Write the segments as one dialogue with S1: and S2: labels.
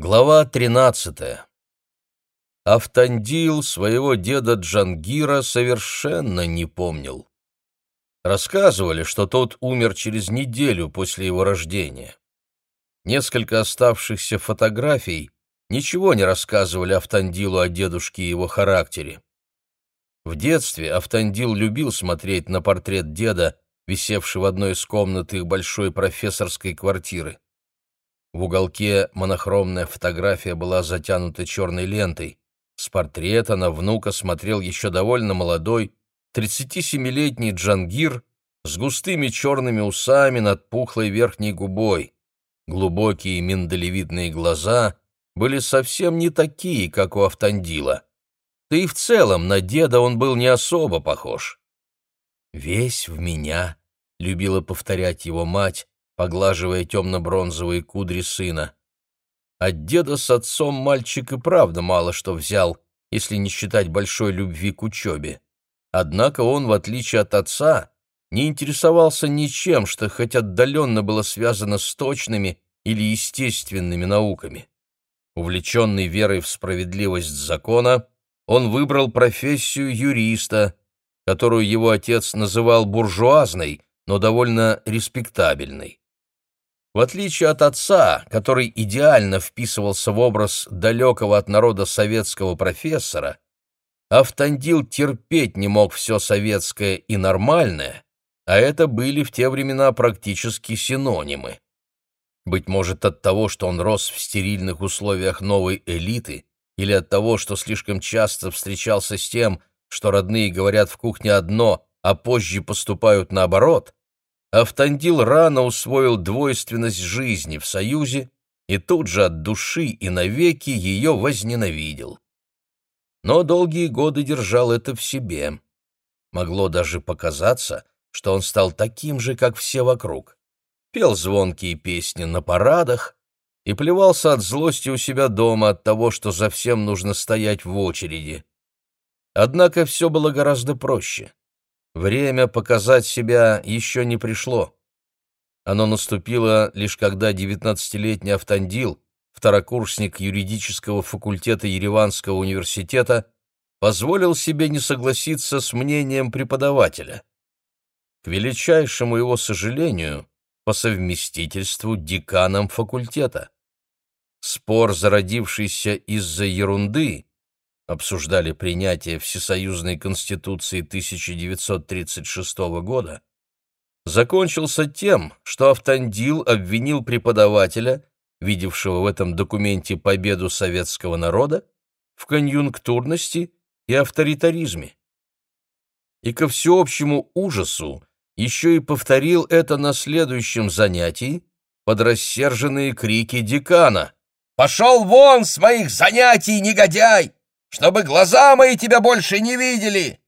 S1: Глава 13. Автандил своего деда Джангира совершенно не помнил. Рассказывали, что тот умер через неделю после его рождения. Несколько оставшихся фотографий ничего не рассказывали Автандилу о дедушке и его характере. В детстве Автандил любил смотреть на портрет деда, висевший в одной из комнат их большой профессорской квартиры. В уголке монохромная фотография была затянута черной лентой. С портрета на внука смотрел еще довольно молодой, 37-летний Джангир с густыми черными усами над пухлой верхней губой. Глубокие миндалевидные глаза были совсем не такие, как у Автандила. Да и в целом на деда он был не особо похож. «Весь в меня», — любила повторять его мать, поглаживая темно-бронзовые кудри сына. От деда с отцом мальчик и правда мало что взял, если не считать большой любви к учебе. Однако он, в отличие от отца, не интересовался ничем, что хоть отдаленно было связано с точными или естественными науками. Увлеченный верой в справедливость закона, он выбрал профессию юриста, которую его отец называл буржуазной, но довольно респектабельной. В отличие от отца, который идеально вписывался в образ далекого от народа советского профессора, Автандил терпеть не мог все советское и нормальное, а это были в те времена практически синонимы. Быть может, от того, что он рос в стерильных условиях новой элиты, или от того, что слишком часто встречался с тем, что родные говорят в кухне одно, а позже поступают наоборот, Автандил рано усвоил двойственность жизни в Союзе и тут же от души и навеки ее возненавидел. Но долгие годы держал это в себе. Могло даже показаться, что он стал таким же, как все вокруг. Пел звонкие песни на парадах и плевался от злости у себя дома от того, что за всем нужно стоять в очереди. Однако все было гораздо проще. Время показать себя еще не пришло. Оно наступило лишь когда 19-летний Автандил, второкурсник юридического факультета Ереванского университета, позволил себе не согласиться с мнением преподавателя. К величайшему его сожалению, по совместительству деканом факультета. Спор, зародившийся из-за ерунды, обсуждали принятие Всесоюзной Конституции 1936 года, закончился тем, что Автандил обвинил преподавателя, видевшего в этом документе победу советского народа, в конъюнктурности и авторитаризме. И ко всеобщему ужасу еще и повторил это на следующем занятии под рассерженные крики декана. «Пошел вон с моих занятий, негодяй! Чтобы глаза мои тебя больше не видели!»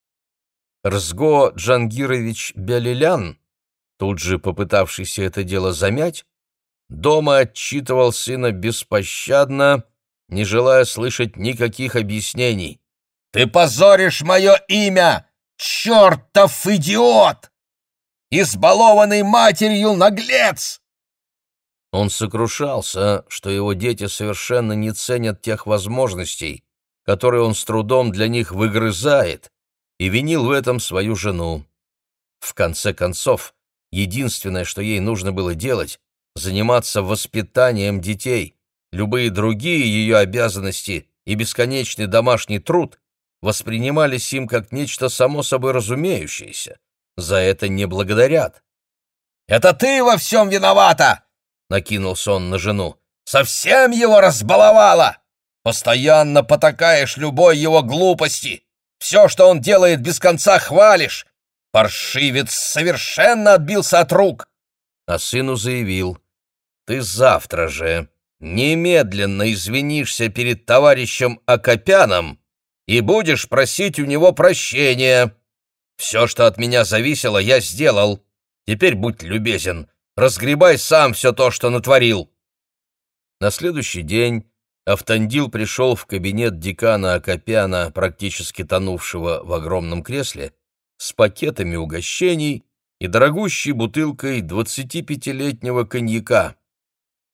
S1: Рзго Джангирович Бялилян, тут же попытавшийся это дело замять, дома отчитывал сына беспощадно, не желая слышать никаких объяснений. «Ты позоришь мое имя, чертов идиот! Избалованный матерью наглец!» Он сокрушался, что его дети совершенно не ценят тех возможностей, которые он с трудом для них выгрызает, и винил в этом свою жену. В конце концов, единственное, что ей нужно было делать, заниматься воспитанием детей. Любые другие ее обязанности и бесконечный домашний труд воспринимались им как нечто само собой разумеющееся. За это не благодарят. «Это ты во всем виновата!» — накинулся он на жену. «Совсем его разбаловала! Постоянно потакаешь любой его глупости. Все, что он делает, без конца хвалишь. Паршивец совершенно отбился от рук». А сыну заявил: «Ты завтра же немедленно извинишься перед товарищем Акопяном и будешь просить у него прощения. Все, что от меня зависело, я сделал. Теперь будь любезен, разгребай сам все то, что натворил». На следующий день Автандил пришел в кабинет декана Акопяна, практически тонувшего в огромном кресле, с пакетами угощений и дорогущей бутылкой 25-летнего коньяка.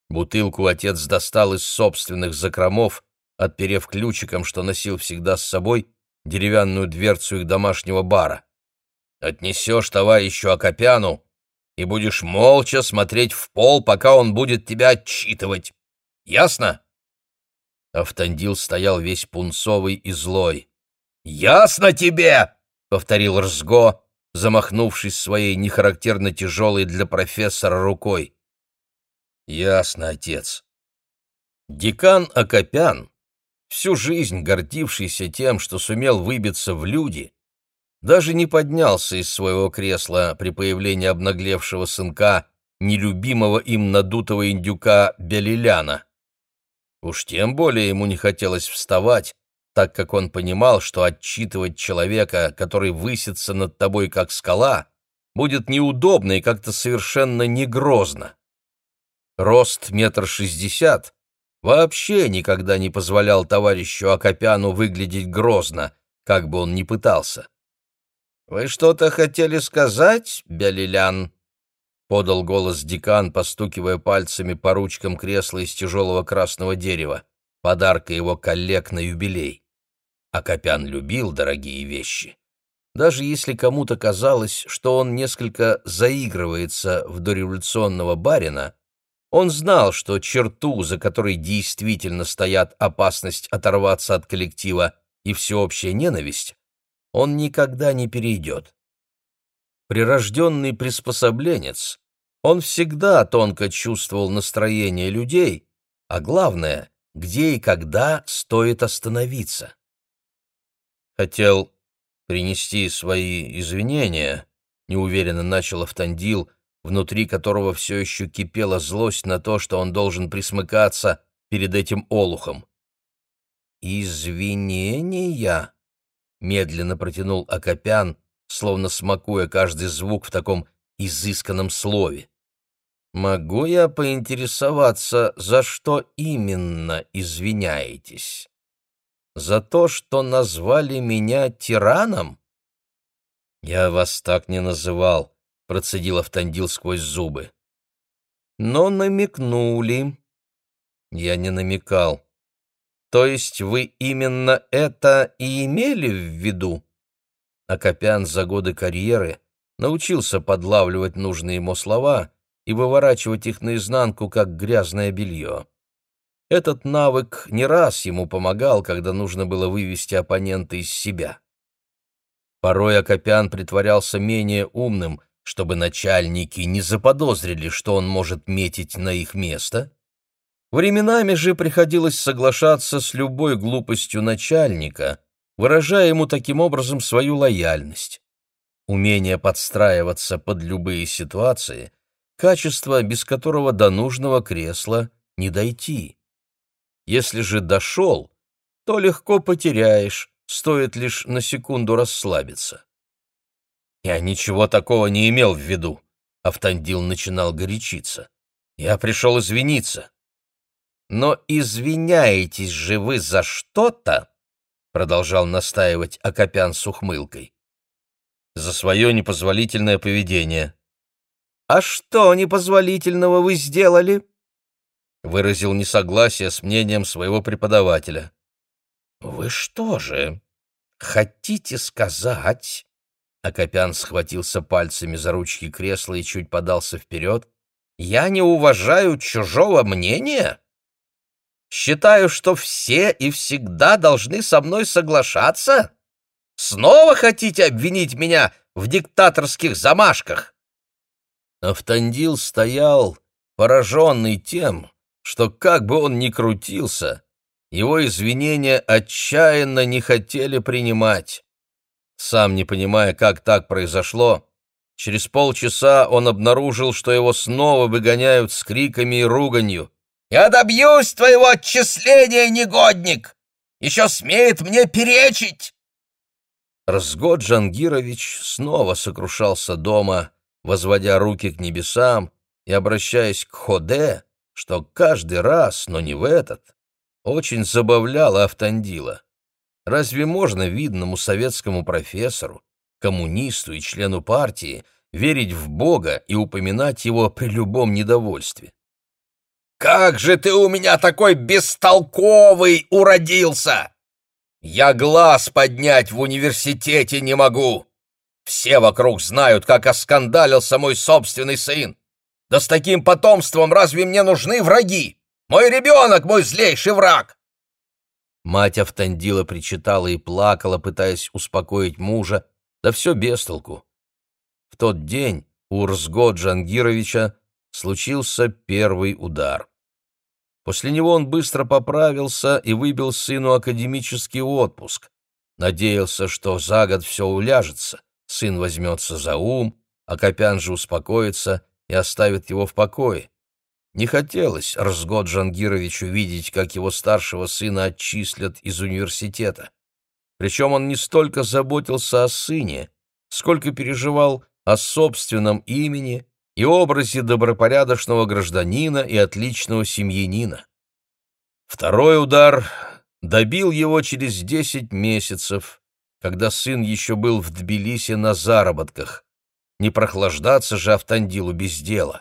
S1: Бутылку отец достал из собственных закромов, отперев ключиком, что носил всегда с собой, деревянную дверцу их домашнего бара. «Отнесешь товарищу Акопяну и будешь молча смотреть в пол, пока он будет тебя отчитывать. Ясно?» Автандил стоял весь пунцовый и злой. «Ясно тебе!» — повторил Рзго, замахнувшись своей нехарактерно тяжелой для профессора рукой. «Ясно, отец». Декан Акопян, всю жизнь гордившийся тем, что сумел выбиться в люди, даже не поднялся из своего кресла при появлении обнаглевшего сынка, нелюбимого им надутого индюка Белиляна. Уж тем более ему не хотелось вставать, так как он понимал, что отчитывать человека, который высится над тобой как скала, будет неудобно и как-то совершенно не грозно. Рост 1,60 м вообще никогда не позволял товарищу Акопяну выглядеть грозно, как бы он ни пытался. «Вы что-то хотели сказать, Белилян?» — подал голос декан, постукивая пальцами по ручкам кресла из тяжелого красного дерева, подарка его коллег на юбилей. Акопян любил дорогие вещи. Даже если кому-то казалось, что он несколько заигрывается в дореволюционного барина, он знал, что черту, за которой действительно стоят опасность оторваться от коллектива и всеобщая ненависть, он никогда не перейдет. Прирожденный приспособленец, он всегда тонко чувствовал настроение людей, а главное, где и когда стоит остановиться. «Хотел принести свои извинения», — неуверенно начал Автандил, внутри которого все еще кипела злость на то, что он должен присмыкаться перед этим олухом. «Извинения?» — медленно протянул Акопян, словно смакуя каждый звук в таком изысканном слове. «Могу я поинтересоваться, за что именно извиняетесь? За то, что назвали меня тираном?» «Я вас так не называл», — процедил Автандил сквозь зубы. «Но намекнули». «Я не намекал. То есть вы именно это и имели в виду?» Акопян за годы карьеры научился подлавливать нужные ему слова и выворачивать их наизнанку, как грязное белье. Этот навык не раз ему помогал, когда нужно было вывести оппонента из себя. Порой Акопян притворялся менее умным, чтобы начальники не заподозрили, что он может метить на их место. Временами же приходилось соглашаться с любой глупостью начальника, выражая ему таким образом свою лояльность. Умение подстраиваться под любые ситуации — качество, без которого до нужного кресла не дойти. Если же дошел, то легко потеряешь, стоит лишь на секунду расслабиться. «Я ничего такого не имел в виду», — Автандил начинал горячиться. «Я пришел извиниться». «Но извиняетесь же вы за что-то?» — продолжал настаивать Акопян с ухмылкой. «За свое непозволительное поведение». «А что непозволительного вы сделали?» Выразил несогласие с мнением своего преподавателя. «Вы что же, хотите сказать...» Акопян схватился пальцами за ручки кресла и чуть подался вперед. «Я не уважаю чужого мнения? Считаю, что все и всегда должны со мной соглашаться? Снова хотите обвинить меня в диктаторских замашках?» Автандил стоял, пораженный тем, что, как бы он ни крутился, его извинения отчаянно не хотели принимать. Сам не понимая, как так произошло, через полчаса он обнаружил, что его снова выгоняют с криками и руганью. «Я добьюсь твоего отчисления, негодник! Еще смеет мне перечить!» Рзго Джангирович снова сокрушался дома, возводя руки к небесам и обращаясь к Ходе, что каждый раз, но не в этот, очень забавляло Автандила. Разве можно видному советскому профессору, коммунисту и члену партии верить в Бога и упоминать его при любом недовольстве? Как же ты у меня такой бестолковый уродился! Я глаз поднять в университете не могу. Все вокруг знают, как оскандалился мой собственный сын. Да с таким потомством разве мне нужны враги? Мой ребенок — мой злейший враг!» Мать Автандила причитала и плакала, пытаясь успокоить мужа, да все без толку. В тот день у Урзго Джангировича случился первый удар. После него он быстро поправился и выбил сыну академический отпуск. Надеялся, что за год все уляжется, сын возьмется за ум, а Копян же успокоится и оставит его в покое. Не хотелось Рзго Джангировичу видеть, как его старшего сына отчислят из университета. Причем он не столько заботился о сыне, сколько переживал о собственном имени и образе добропорядочного гражданина и отличного семьянина. Второй удар добил его через 10 месяцев, когда сын еще был в Тбилиси на заработках. Не прохлаждаться же Автандилу без дела.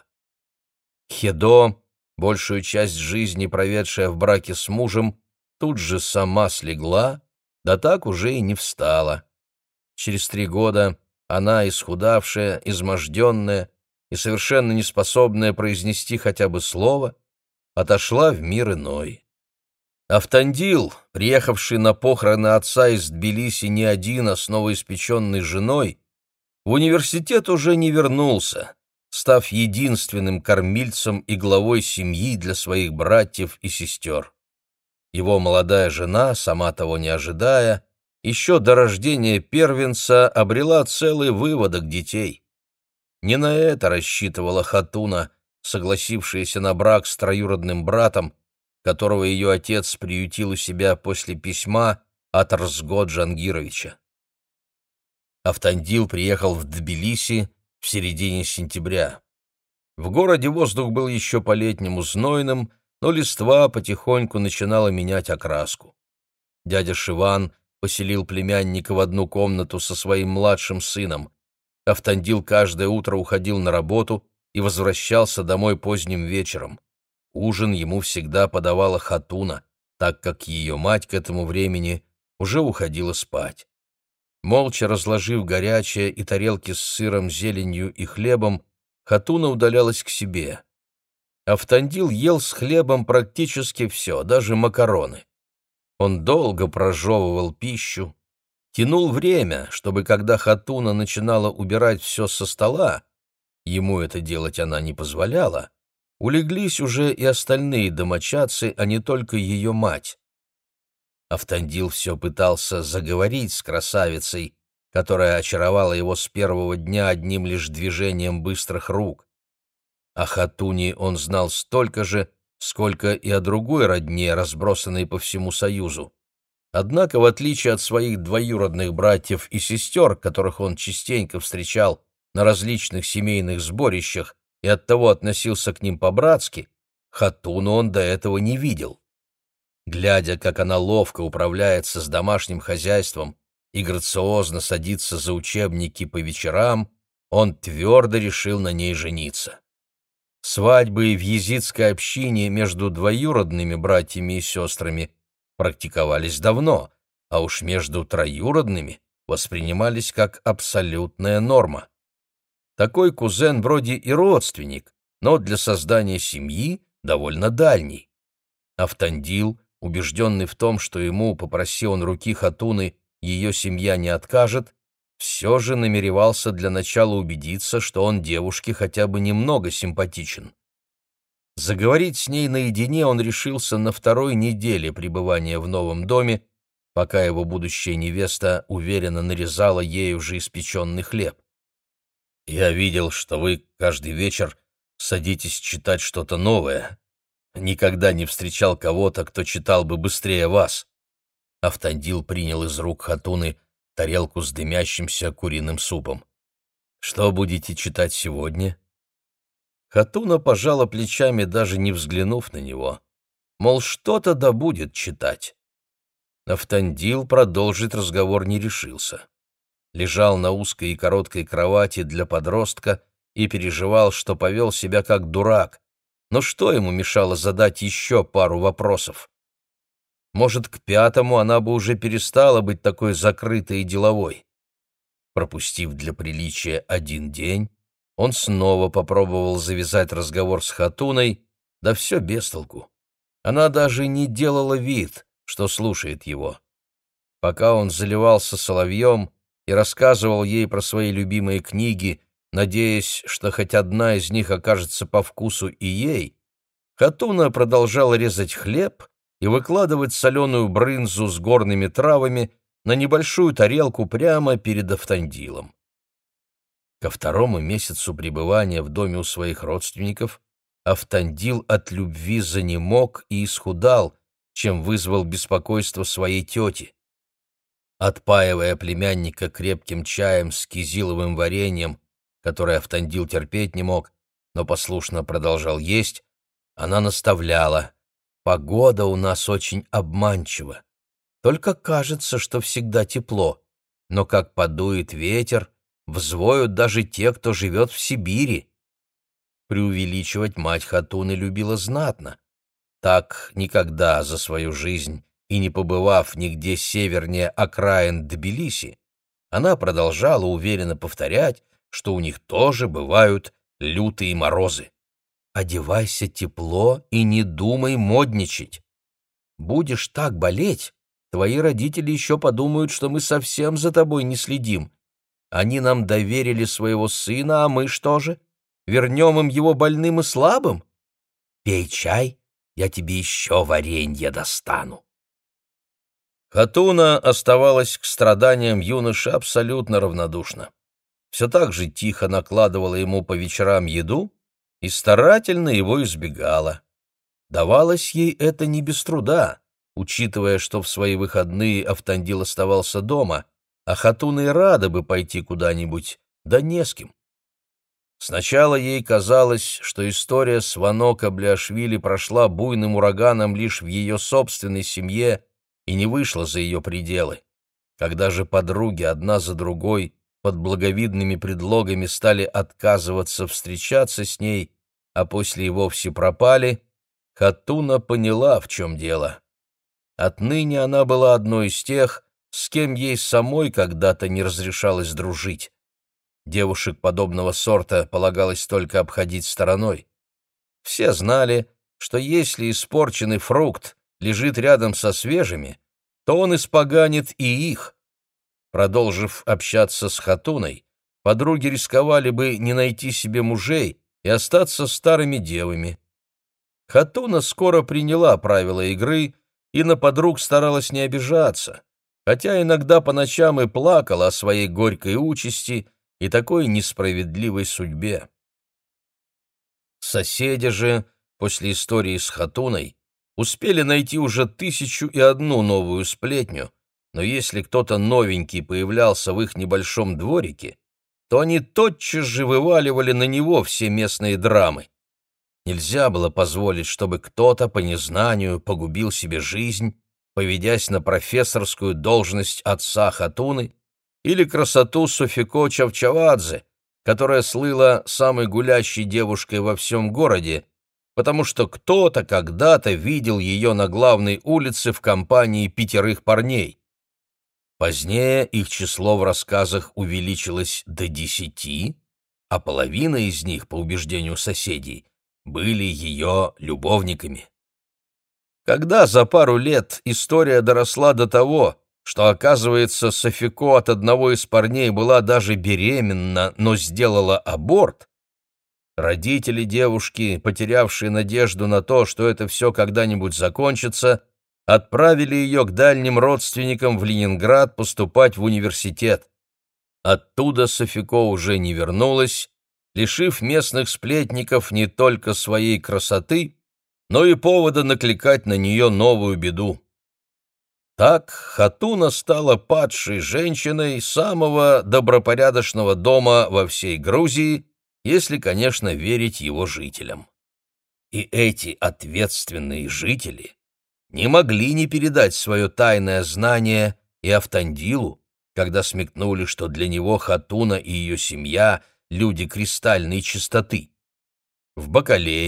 S1: Хедо, большую часть жизни проведшая в браке с мужем, тут же сама слегла, да так уже и не встала. Через 3 года она, исхудавшая, изможденная и совершенно неспособная произнести хотя бы слово, отошла в мир иной. Автандил, приехавший на похороны отца из Тбилиси не один, а с новоиспеченной женой, в университет уже не вернулся, став единственным кормильцем и главой семьи для своих братьев и сестер. Его молодая жена, сама того не ожидая, еще до рождения первенца обрела целый выводок детей. Не на это рассчитывала Хатуна, согласившаяся на брак с троюродным братом, которого ее отец приютил у себя после письма от Рзго Джангировича. Автандил приехал в Тбилиси в середине сентября. В городе воздух был еще по-летнему знойным, но листва потихоньку начинала менять окраску. Дядя Шиван поселил племянника в одну комнату со своим младшим сыном. Автандил каждое утро уходил на работу и возвращался домой поздним вечером. Ужин ему всегда подавала Хатуна, так как ее мать к этому времени уже уходила спать. Молча разложив горячее и тарелки с сыром, зеленью и хлебом, Хатуна удалялась к себе. Автандил ел с хлебом практически все, даже макароны. Он долго прожевывал пищу, тянул время, чтобы, когда Хатуна начинала убирать все со стола, ему это делать она не позволяла, улеглись уже и остальные домочадцы, а не только ее мать. Автандил все пытался заговорить с красавицей, которая очаровала его с первого дня одним лишь движением быстрых рук. О Хатуне он знал столько же, сколько и о другой родне, разбросанной по всему Союзу. Однако, в отличие от своих двоюродных братьев и сестер, которых он частенько встречал на различных семейных сборищах и оттого относился к ним по-братски, Хатуну он до этого не видел. Глядя, как она ловко управляется с домашним хозяйством и грациозно садится за учебники по вечерам, он твердо решил на ней жениться. Свадьбы в езидской общине между двоюродными братьями и сестрами практиковались давно, а уж между троюродными воспринимались как абсолютная норма. Такой кузен вроде и родственник, но для создания семьи довольно дальний. Автандил, убежденный в том, что ему, попроси он руки Хатуны, ее семья не откажет, все же намеревался для начала убедиться, что он девушке хотя бы немного симпатичен. Заговорить с ней наедине он решился на 2-й неделе пребывания в новом доме, пока его будущая невеста уверенно нарезала ею же испеченный хлеб. «Я видел, что вы каждый вечер садитесь читать что-то новое. Никогда не встречал кого-то, кто читал бы быстрее вас». Автандил принял из рук Хатуны тарелку с дымящимся куриным супом. «Что будете читать сегодня?» Хатуна пожала плечами, даже не взглянув на него. Мол, что-то да будет читать. Автандил продолжить разговор не решился. Лежал на узкой и короткой кровати для подростка и переживал, что повел себя как дурак, но что ему мешало задать еще пару вопросов? Может, к пятому она бы уже перестала быть такой закрытой и деловой. Пропустив для приличия один день, он снова попробовал завязать разговор с Хатуной, да все без толку. Она даже не делала вид, что слушает его. Пока он заливался соловьем и рассказывал ей про свои любимые книги, надеясь, что хоть одна из них окажется по вкусу и ей, Хатуна продолжала резать хлеб и выкладывать соленую брынзу с горными травами на небольшую тарелку прямо перед Автандилом. Ко второму месяцу пребывания в доме у своих родственников Автандил от любви занемог и исхудал, чем вызвал беспокойство своей тети. Отпаивая племянника крепким чаем с кизиловым вареньем, которое Автандил терпеть не мог, но послушно продолжал есть, она наставляла: «Погода у нас очень обманчива. Только кажется, что всегда тепло, но как подует ветер, взвоют даже те, кто живет в Сибири». Преувеличивать мать Хатуны любила знатно. Так никогда за свою жизнь и не побывав нигде севернее окраин Тбилиси, она продолжала уверенно повторять, что у них тоже бывают лютые морозы. «Одевайся тепло и не думай модничать. Будешь так болеть, твои родители еще подумают, что мы совсем за тобой не следим. Они нам доверили своего сына, а мы что же? Вернем им его больным и слабым? Пей чай, я тебе еще варенье достану». Хатуна оставалась к страданиям юноши абсолютно равнодушна. Все так же тихо накладывала ему по вечерам еду и старательно его избегала. Давалось ей это не без труда, учитывая, что в свои выходные Автандил оставался дома, а Хатуна и рада бы пойти куда-нибудь, да не с кем. Сначала ей казалось, что история с Вано Каблиашвили прошла буйным ураганом лишь в ее собственной семье и не вышла за ее пределы. Когда же подруги одна за другой под благовидными предлогами стали отказываться встречаться с ней, а после и вовсе пропали, Хатуна поняла, в чем дело. Отныне она была одной из тех, с кем ей самой когда-то не разрешалось дружить. Девушек подобного сорта полагалось только обходить стороной. Все знали, что если испорченный фрукт лежит рядом со свежими, то он испоганит и их. Продолжив общаться с Хатуной, подруги рисковали бы не найти себе мужей и остаться старыми девами. Хатуна скоро приняла правила игры и на подруг старалась не обижаться, хотя иногда по ночам и плакала о своей горькой участи и такой несправедливой судьбе. Соседи же, после истории с Хатуной, успели найти уже 1001 новую сплетню, но если кто-то новенький появлялся в их небольшом дворике, то они тотчас же вываливали на него все местные драмы. Нельзя было позволить, чтобы кто-то по незнанию погубил себе жизнь, поведясь на профессорскую должность отца Хатуны или красоту Софико Чавчавадзе, которая слыла самой гулящей девушкой во всем городе, потому что кто-то когда-то видел ее на главной улице в компании 5 парней. Позднее их число в рассказах увеличилось до 10, а половина из них, по убеждению соседей, были ее любовниками. Когда за пару лет история доросла до того, что, оказывается, Софико от одного из парней была даже беременна, но сделала аборт, родители девушки, потерявшие надежду на то, что это все когда-нибудь закончится, отправили ее к дальним родственникам в Ленинград поступать в университет. Оттуда Софико уже не вернулась, лишив местных сплетников не только своей красоты, но и повода накликать на нее новую беду. Так Хатуна стала падшей женщиной самого добропорядочного дома во всей Грузии, если, конечно, верить его жителям. И эти ответственные жители не могли не передать свое тайное знание и Автандилу, когда смекнули, что для него Хатуна и ее семья — люди кристальной чистоты. В Бакалее,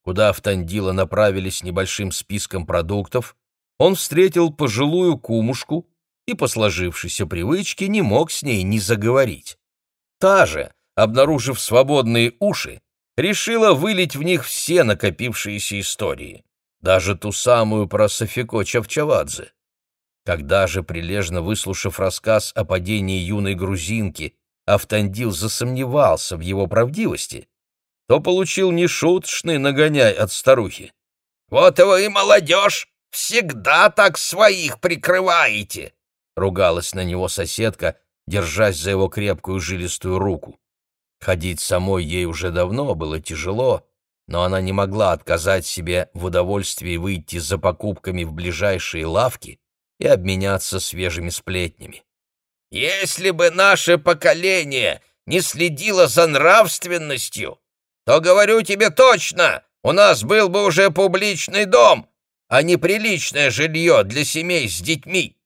S1: куда Автандила направили с небольшим списком продуктов, он встретил пожилую кумушку и, по сложившейся привычке, не мог с ней не заговорить. Та же, обнаружив свободные уши, решила вылить в них все накопившиеся истории, даже ту самую про Софико Чавчавадзе. Когда же, прилежно выслушав рассказ о падении юной грузинки, Автандил засомневался в его правдивости, то получил нешуточный нагоняй от старухи.
S2: «Вот вы, молодежь, всегда так своих прикрываете!» —
S1: ругалась на него соседка, держась за его крепкую жилистую руку. Ходить самой ей уже давно было тяжело, но она не могла отказать себе в удовольствии выйти за покупками в ближайшие лавки и обменяться свежими сплетнями.
S2: «Если бы наше поколение не следило за нравственностью, то, говорю тебе точно, у нас был бы уже публичный дом, а не приличное жилье для семей с детьми».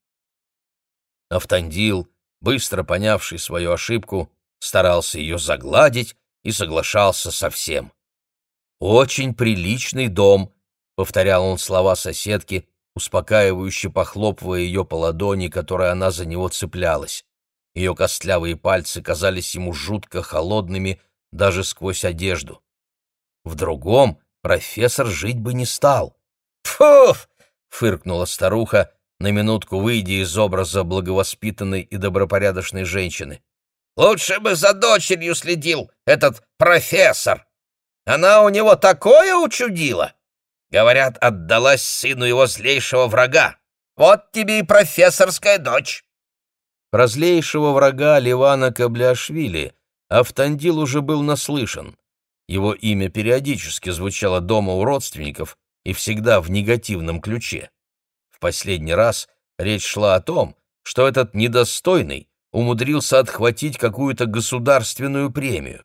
S1: Автандил, быстро понявший свою ошибку, старался ее загладить и соглашался со всем. «Очень приличный дом», — повторял он слова соседки, успокаивающе похлопывая ее по ладони, которой она за него цеплялась. Ее костлявые пальцы казались ему жутко холодными даже сквозь одежду. В другом профессор жить бы не стал.
S2: «Фу!»
S1: — фыркнула старуха, на минутку выйдя из образа благовоспитанной и добропорядочной женщины.
S2: «Лучше бы за дочерью следил этот профессор. Она у него такое учудила. Говорят, отдалась сыну его злейшего врага. Вот тебе и профессорская дочь».
S1: Про злейшего врага Левана Кабляшвили Автандил уже был наслышан. Его имя периодически звучало дома у родственников и всегда в негативном ключе. В последний раз речь шла о том, что этот недостойный умудрился отхватить какую-то государственную премию.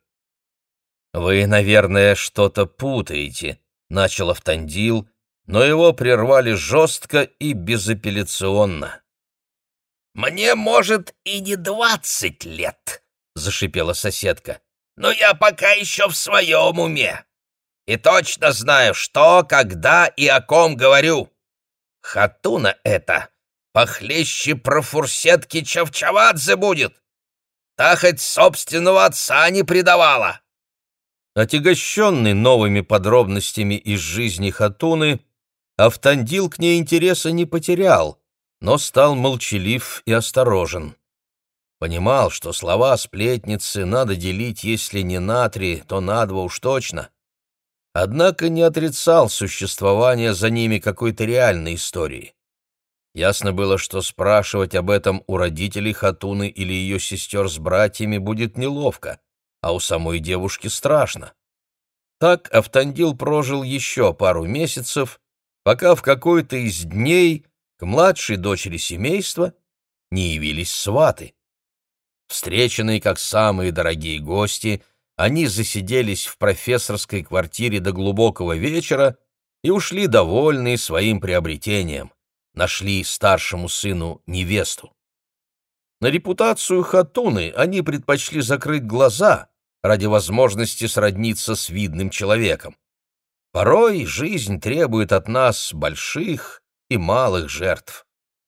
S1: «Вы, наверное, что-то путаете», — начал Автандил, но его прервали жестко и безапелляционно.
S2: «Мне, может, и не 20 лет», — зашипела соседка, «но я пока еще в своем уме. И точно знаю, что, когда и о ком говорю. Хатуна эта похлеще профурсетки Чавчавадзе будет. Та хоть собственного отца не предавала».
S1: Отягощенный новыми подробностями из жизни Хатуны, Автандил к ней интереса не потерял, но стал молчалив и осторожен. Понимал, что слова сплетницы надо делить, если не на 3, то на 2 уж точно. Однако не отрицал существование за ними какой-то реальной истории. Ясно было, что спрашивать об этом у родителей Хатуны или ее сестер с братьями будет неловко, а у самой девушки страшно. Так Автандил прожил еще пару месяцев, пока в какой-то из дней к младшей дочери семейства не явились сваты. Встреченные как самые дорогие гости, они засиделись в профессорской квартире до глубокого вечера и ушли довольные своим приобретением. Нашли старшему сыну невесту. На репутацию Хатуны они предпочли закрыть глаза ради возможности сродниться с видным человеком. Порой жизнь требует от нас больших и малых жертв.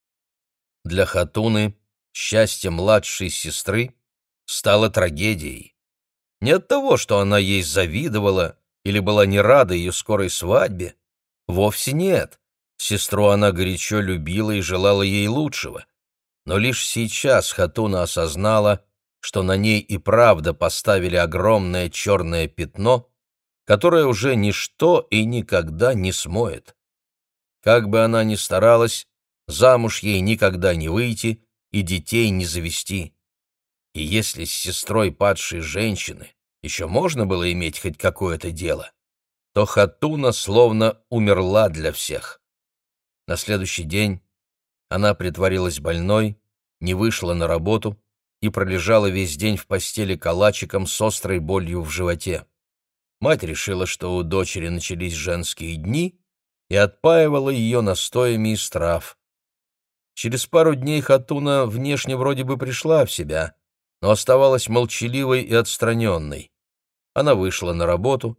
S1: Для Хатуны счастье младшей сестры стало трагедией. Не от того, что она ей завидовала или была не рада ее скорой свадьбе. Вовсе нет. Сестру она горячо любила и желала ей лучшего. Но лишь сейчас Хатуна осознала, что на ней и правда поставили огромное черное пятно, которое уже ничто и никогда не смоет. Как бы она ни старалась, замуж ей никогда не выйти и детей не завести. И если с сестрой падшей женщины еще можно было иметь хоть какое-то дело, то Хатуна словно умерла для всех. На следующий день она притворилась больной, не вышла на работу и пролежала весь день в постели калачиком с острой болью в животе. Мать решила, что у дочери начались женские дни, и отпаивала ее настоями из трав. Через пару дней Хатуна внешне вроде бы пришла в себя, но оставалась молчаливой и отстраненной. Она вышла на работу,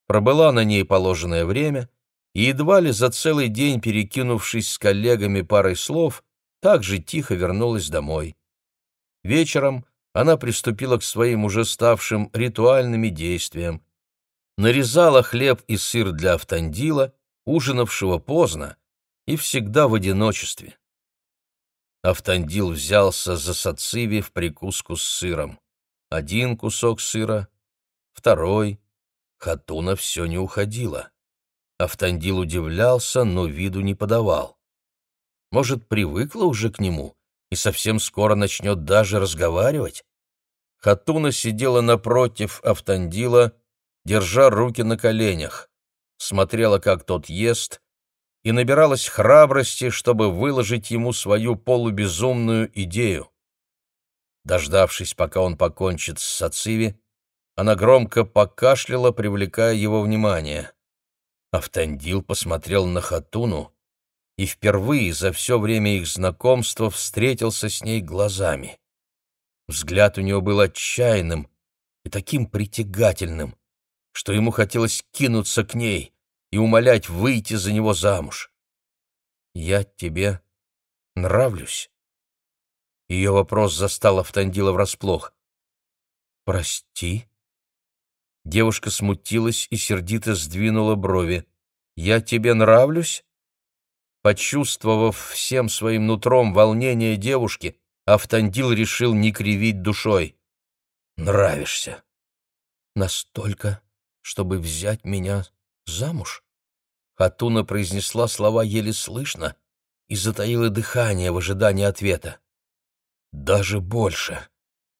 S1: пробыла на ней положенное время и, едва ли за целый день перекинувшись с коллегами парой слов, также тихо вернулась домой. Вечером она приступила к своим уже ставшим ритуальными действиям. Нарезала хлеб и сыр для Автандила, ужинавшего поздно и всегда в одиночестве. Автандил взялся за сациви в прикуску с сыром. Один кусок сыра, второй. Хатуна все не уходила. Автандил удивлялся, но виду не подавал. Может, привыкла уже к нему и совсем скоро начнет даже разговаривать? Хатуна сидела напротив Автандила, держа руки на коленях, смотрела, как тот ест, и набиралась храбрости, чтобы выложить ему свою полубезумную идею. Дождавшись, пока он покончит с сациви, она громко покашляла, привлекая его внимание. Автандил посмотрел на Хатуну и впервые за все время их знакомства встретился с ней глазами. Взгляд у него был отчаянным и таким притягательным, что ему хотелось кинуться к ней и умолять выйти за него замуж. «Я тебе нравлюсь?» Ее вопрос застал Автандила врасплох. «Прости?» Девушка смутилась и сердито сдвинула брови. «Я тебе нравлюсь?» Почувствовав всем своим нутром волнение девушки, Автандил решил не кривить душой. «Нравишься. Настолько, чтобы взять меня замуж?» Хатуна произнесла слова еле слышно и затаила дыхание в ожидании ответа. «Даже больше».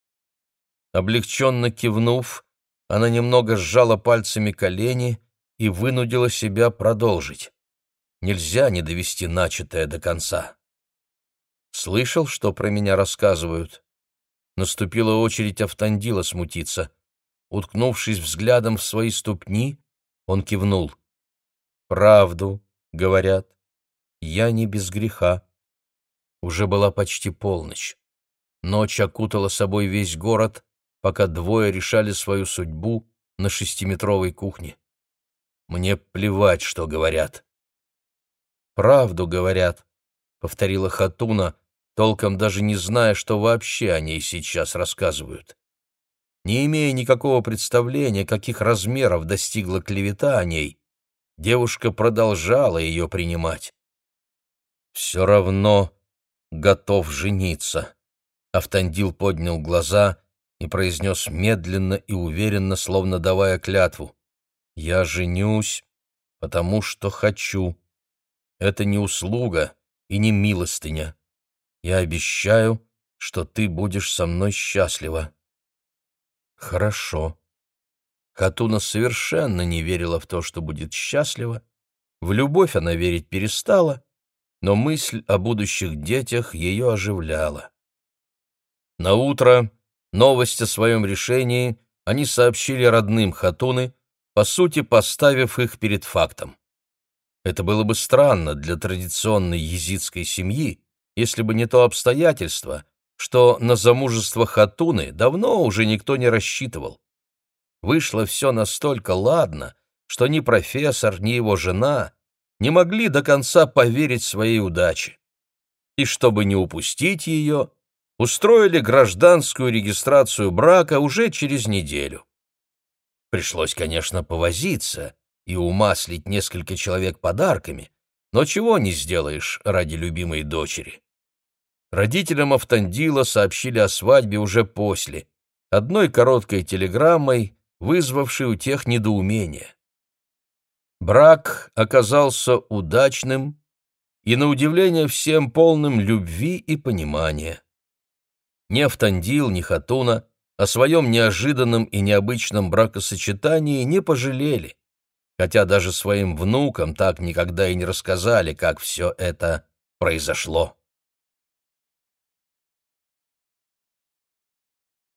S1: Облегченно кивнув, она немного сжала пальцами колени и вынудила себя продолжить. Нельзя не довести начатое до конца. «Слышал, что про меня рассказывают?» Наступила очередь Автандила смутиться. Уткнувшись взглядом в свои ступни, он кивнул. «Правду, — говорят, — я не без греха». Уже была почти полночь. Ночь окутала собой весь город, пока двое решали свою судьбу на 6-метровой кухне. Мне плевать, что говорят. «Правду говорят», — повторила Хатуна, толком даже не зная, что вообще о ней сейчас рассказывают. Не имея никакого представления, каких размеров достигла клевета о ней, девушка продолжала ее принимать. «Все равно готов жениться», — Автандил поднял глаза и произнес медленно и уверенно, словно давая клятву. «Я женюсь, потому что хочу. Это не услуга и не милостыня. Я обещаю, что ты будешь со мной счастлива». «Хорошо». Хатуна совершенно не верила в то, что будет счастлива. В любовь она верить перестала, но мысль о будущих детях ее оживляла. Наутро новость о своем решении они сообщили родным Хатуны, по сути, поставив их перед фактом. Это было бы странно для традиционной езидской семьи, если бы не то обстоятельство, что на замужество Хатуны давно уже никто не рассчитывал. Вышло все настолько ладно, что ни профессор, ни его жена не могли до конца поверить своей удаче. И чтобы не упустить ее, устроили гражданскую регистрацию брака уже через неделю. Пришлось, конечно, повозиться и умаслить несколько человек подарками, но чего не сделаешь ради любимой дочери. Родителям Автандила сообщили о свадьбе уже после, одной короткой телеграммой, вызвавшей у тех недоумение. Брак оказался удачным и, на удивление всем, полным любви и понимания. Ни Автандил, ни Хатуна о своем неожиданном и необычном бракосочетании не пожалели, хотя даже своим внукам так никогда и не рассказали, как все это произошло.